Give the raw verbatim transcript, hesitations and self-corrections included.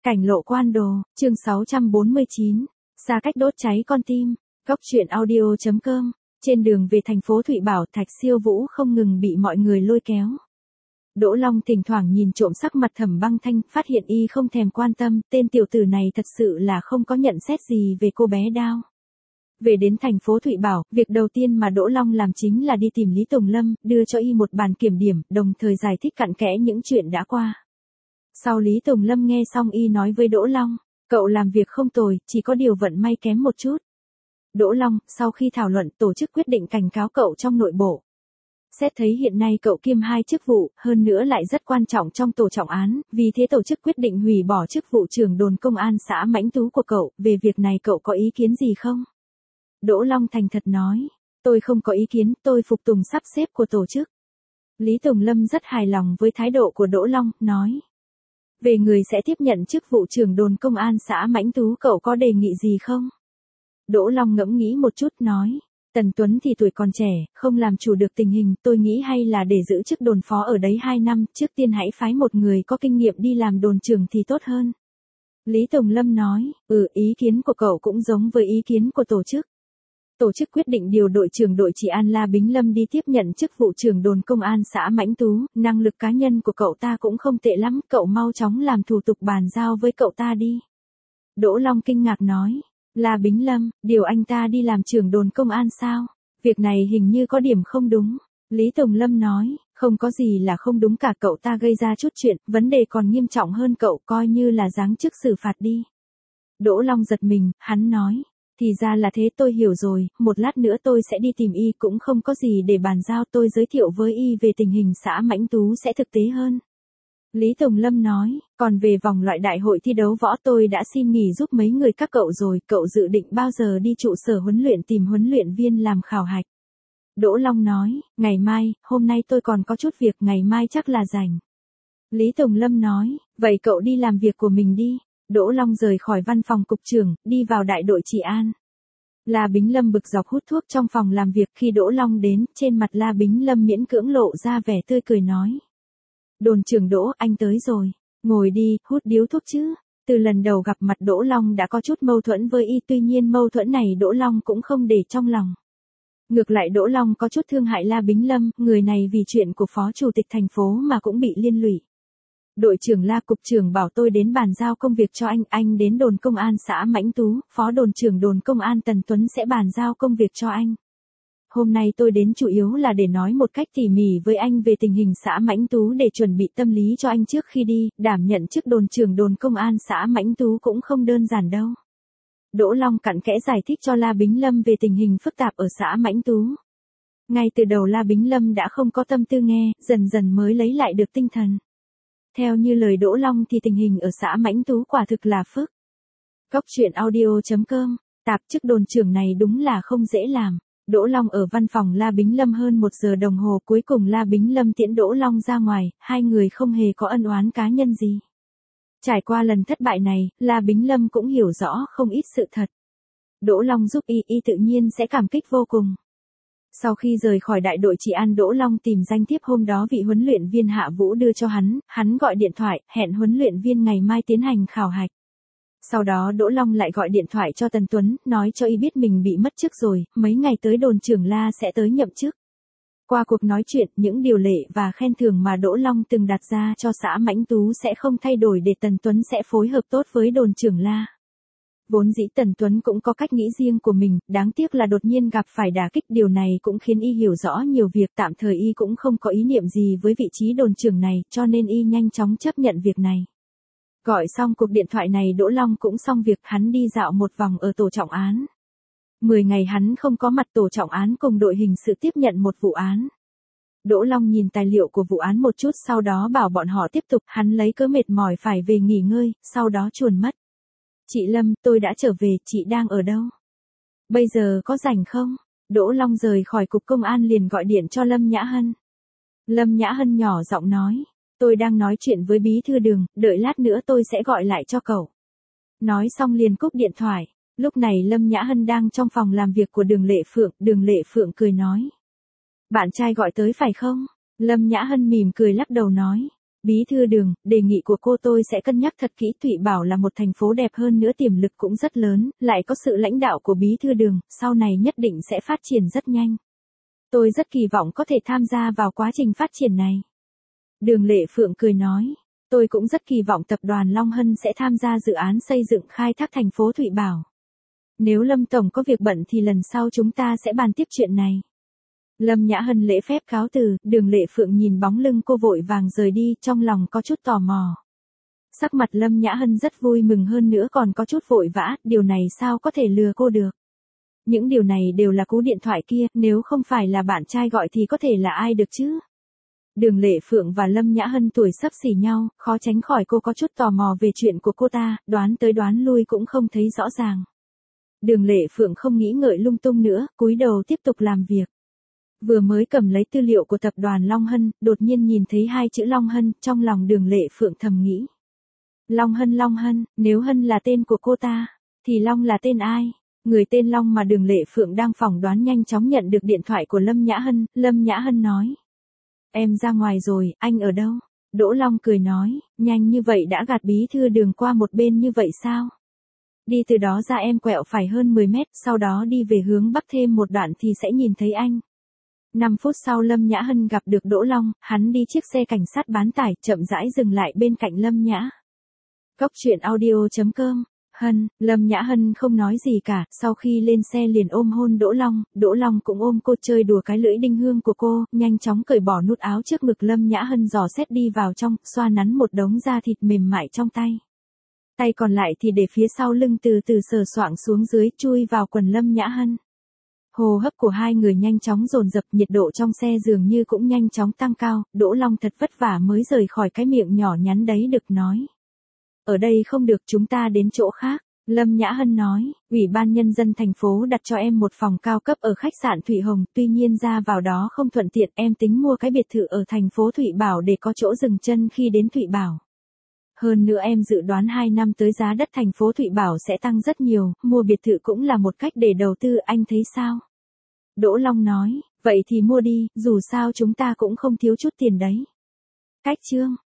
Cảnh lộ quan đồ, chương sáu trăm bốn mươi chín, xa cách đốt cháy con tim, góc truyện audio.com, trên đường về thành phố Thụy Bảo Thạch Siêu Vũ không ngừng bị mọi người lôi kéo. Đỗ Long thỉnh thoảng nhìn trộm sắc mặt Thẩm Băng Thanh, phát hiện y không thèm quan tâm, tên tiểu tử này thật sự là không có nhận xét gì về cô bé Đao. Về đến thành phố Thụy Bảo, việc đầu tiên mà Đỗ Long làm chính là đi tìm Lý Tùng Lâm, đưa cho y một bản kiểm điểm, đồng thời giải thích cặn kẽ những chuyện đã qua. Sau Lý Tùng Lâm nghe xong y nói với Đỗ Long, cậu làm việc không tồi, chỉ có điều vận may kém một chút. Đỗ Long, sau khi thảo luận, tổ chức quyết định cảnh cáo cậu trong nội bộ. Xét thấy hiện nay cậu kiêm hai chức vụ, hơn nữa lại rất quan trọng trong tổ trọng án, vì thế tổ chức quyết định hủy bỏ chức vụ trưởng đồn công an xã Mãnh Tú của cậu, về việc này cậu có ý kiến gì không? Đỗ Long thành thật nói, tôi không có ý kiến, tôi phục tùng sắp xếp của tổ chức. Lý Tùng Lâm rất hài lòng với thái độ của Đỗ Long, nói. Về người sẽ tiếp nhận chức vụ trưởng đồn công an xã Mãnh Tú cậu có đề nghị gì không? Đỗ Long ngẫm nghĩ một chút nói, Tần Tuấn thì tuổi còn trẻ, không làm chủ được tình hình, tôi nghĩ hay là để giữ chức đồn phó ở đấy hai năm, trước tiên hãy phái một người có kinh nghiệm đi làm đồn trưởng thì tốt hơn. Lý Tùng Lâm nói, ừ, ý kiến của cậu cũng giống với ý kiến của tổ chức. Tổ chức quyết định điều đội trưởng đội trị an La Bính Lâm đi tiếp nhận chức vụ trưởng đồn công an xã Mãnh Tú, năng lực cá nhân của cậu ta cũng không tệ lắm, cậu mau chóng làm thủ tục bàn giao với cậu ta đi. Đỗ Long kinh ngạc nói, La Bính Lâm, điều anh ta đi làm trưởng đồn công an sao? Việc này hình như có điểm không đúng. Lý Tùng Lâm nói, không có gì là không đúng cả, cậu ta gây ra chút chuyện, vấn đề còn nghiêm trọng hơn cậu, coi như là giáng chức xử phạt đi. Đỗ Long giật mình, hắn nói. Thì ra là thế, tôi hiểu rồi, một lát nữa tôi sẽ đi tìm y, cũng không có gì để bàn giao, tôi giới thiệu với y về tình hình xã Mãnh Tú sẽ thực tế hơn. Lý Tùng Lâm nói, còn về vòng loại đại hội thi đấu võ tôi đã xin nghỉ giúp mấy người các cậu rồi, cậu dự định bao giờ đi trụ sở huấn luyện tìm huấn luyện viên làm khảo hạch? Đỗ Long nói, ngày mai, hôm nay tôi còn có chút việc, ngày mai chắc là rảnh. Lý Tùng Lâm nói, vậy cậu đi làm việc của mình đi. Đỗ Long rời khỏi văn phòng cục trưởng, đi vào đại đội trị an. La Bính Lâm bực dọc hút thuốc trong phòng làm việc, khi Đỗ Long đến, trên mặt La Bính Lâm miễn cưỡng lộ ra vẻ tươi cười nói. Đồn trưởng Đỗ, anh tới rồi. Ngồi đi, hút điếu thuốc chứ. Từ lần đầu gặp mặt Đỗ Long đã có chút mâu thuẫn với y, tuy nhiên mâu thuẫn này Đỗ Long cũng không để trong lòng. Ngược lại Đỗ Long có chút thương hại La Bính Lâm, người này vì chuyện của phó chủ tịch thành phố mà cũng bị liên lụy. Đội trưởng La, cục trưởng bảo tôi đến bàn giao công việc cho anh, anh đến đồn công an xã Mãnh Tú, phó đồn trưởng đồn công an Tần Tuấn sẽ bàn giao công việc cho anh. Hôm nay tôi đến chủ yếu là để nói một cách tỉ mỉ với anh về tình hình xã Mãnh Tú để chuẩn bị tâm lý cho anh trước khi đi, đảm nhận chức đồn trưởng đồn công an xã Mãnh Tú cũng không đơn giản đâu. Đỗ Long cặn kẽ giải thích cho La Bính Lâm về tình hình phức tạp ở xã Mãnh Tú. Ngay từ đầu La Bính Lâm đã không có tâm tư nghe, dần dần mới lấy lại được tinh thần. Theo như lời Đỗ Long thì tình hình ở xã Mãnh Tú quả thực là phức. Góc truyện audio.com, tạp chức đồn trưởng này đúng là không dễ làm. Đỗ Long ở văn phòng La Bính Lâm hơn một giờ đồng hồ, cuối cùng La Bính Lâm tiễn Đỗ Long ra ngoài, hai người không hề có ân oán cá nhân gì. Trải qua lần thất bại này, La Bính Lâm cũng hiểu rõ không ít sự thật. Đỗ Long giúp y, y tự nhiên sẽ cảm kích vô cùng. Sau khi rời khỏi đại đội trị an, Đỗ Long tìm danh thiếp hôm đó vị huấn luyện viên Hạ Vũ đưa cho hắn, hắn gọi điện thoại, hẹn huấn luyện viên ngày mai tiến hành khảo hạch. Sau đó Đỗ Long lại gọi điện thoại cho Tần Tuấn, nói cho y biết mình bị mất chức rồi, mấy ngày tới đồn trưởng La sẽ tới nhậm chức. Qua cuộc nói chuyện, những điều lệ và khen thưởng mà Đỗ Long từng đặt ra cho xã Mãnh Tú sẽ không thay đổi, để Tần Tuấn sẽ phối hợp tốt với đồn trưởng La. Vốn dĩ Tần Tuấn cũng có cách nghĩ riêng của mình, đáng tiếc là đột nhiên gặp phải đả kích, điều này cũng khiến y hiểu rõ nhiều việc, tạm thời y cũng không có ý niệm gì với vị trí đồn trưởng này, cho nên y nhanh chóng chấp nhận việc này. Gọi xong cuộc điện thoại này Đỗ Long cũng xong việc, hắn đi dạo một vòng ở tổ trọng án. Mười ngày hắn không có mặt, tổ trọng án cùng đội hình sự tiếp nhận một vụ án. Đỗ Long nhìn tài liệu của vụ án một chút, sau đó bảo bọn họ tiếp tục, hắn lấy cớ mệt mỏi phải về nghỉ ngơi, sau đó chuồn mất. Chị Lâm, tôi đã trở về, chị đang ở đâu? Bây giờ có rảnh không? Đỗ Long rời khỏi cục công an liền gọi điện cho Lâm Nhã Hân. Lâm Nhã Hân nhỏ giọng nói, tôi đang nói chuyện với bí thư Đường, đợi lát nữa tôi sẽ gọi lại cho cậu. Nói xong liền cúp điện thoại. Lúc này Lâm Nhã Hân đang trong phòng làm việc của Đường Lệ Phượng, Đường Lệ Phượng cười nói. Bạn trai gọi tới phải không? Lâm Nhã Hân mỉm cười lắc đầu nói. Bí thư Đường, đề nghị của cô tôi sẽ cân nhắc thật kỹ. Thụy Bảo là một thành phố đẹp, hơn nữa tiềm lực cũng rất lớn, lại có sự lãnh đạo của Bí thư Đường, sau này nhất định sẽ phát triển rất nhanh. Tôi rất kỳ vọng có thể tham gia vào quá trình phát triển này. Đường Lệ Phượng cười nói, tôi cũng rất kỳ vọng tập đoàn Long Hân sẽ tham gia dự án xây dựng khai thác thành phố Thụy Bảo. Nếu Lâm Tổng có việc bận thì lần sau chúng ta sẽ bàn tiếp chuyện này. Lâm Nhã Hân lễ phép cáo từ, Đường Lệ Phượng nhìn bóng lưng cô vội vàng rời đi, trong lòng có chút tò mò. Sắc mặt Lâm Nhã Hân rất vui mừng, hơn nữa còn có chút vội vã, điều này sao có thể lừa cô được. Những điều này đều là cú điện thoại kia, nếu không phải là bạn trai gọi thì có thể là ai được chứ. Đường Lệ Phượng và Lâm Nhã Hân tuổi xấp xỉ nhau, khó tránh khỏi cô có chút tò mò về chuyện của cô ta, đoán tới đoán lui cũng không thấy rõ ràng. Đường Lệ Phượng không nghĩ ngợi lung tung nữa, cúi đầu tiếp tục làm việc. Vừa mới cầm lấy tư liệu của tập đoàn Long Hân, đột nhiên nhìn thấy hai chữ Long Hân, trong lòng Đường Lệ Phượng thầm nghĩ. Long Hân Long Hân, nếu Hân là tên của cô ta, thì Long là tên ai? Người tên Long mà Đường Lệ Phượng đang phỏng đoán nhanh chóng nhận được điện thoại của Lâm Nhã Hân, Lâm Nhã Hân nói. Em ra ngoài rồi, anh ở đâu? Đỗ Long cười nói, nhanh như vậy đã gạt Bí thư Đường qua một bên như vậy sao? Đi từ đó ra em quẹo phải hơn mười mét, sau đó đi về hướng bắc thêm một đoạn thì sẽ nhìn thấy anh. năm phút sau Lâm Nhã Hân gặp được Đỗ Long, hắn đi chiếc xe cảnh sát bán tải, chậm rãi dừng lại bên cạnh Lâm Nhã. Góc truyện audio chấm com. Hân, Lâm Nhã Hân không nói gì cả, sau khi lên xe liền ôm hôn Đỗ Long, Đỗ Long cũng ôm cô chơi đùa cái lưỡi đinh hương của cô, nhanh chóng cởi bỏ nút áo trước ngực. Lâm Nhã Hân dò xét đi vào trong, xoa nắn một đống da thịt mềm mại trong tay. Tay còn lại thì để phía sau lưng, từ từ sờ soạng xuống dưới, chui vào quần Lâm Nhã Hân. Hô hấp của hai người nhanh chóng dồn dập, nhiệt độ trong xe dường như cũng nhanh chóng tăng cao. Đỗ Long thật vất vả mới rời khỏi cái miệng nhỏ nhắn đấy được nói. Ở đây không được, chúng ta đến chỗ khác. Lâm Nhã Hân nói, Ủy ban Nhân dân thành phố đặt cho em một phòng cao cấp ở khách sạn Thụy Hồng, tuy nhiên ra vào đó không thuận tiện, em tính mua cái biệt thự ở thành phố Thụy Bảo để có chỗ dừng chân khi đến Thụy Bảo. Hơn nữa em dự đoán hai năm tới giá đất thành phố Thụy Bảo sẽ tăng rất nhiều, mua biệt thự cũng là một cách để đầu tư, anh thấy sao? Đỗ Long nói, vậy thì mua đi, dù sao chúng ta cũng không thiếu chút tiền đấy. Cách chương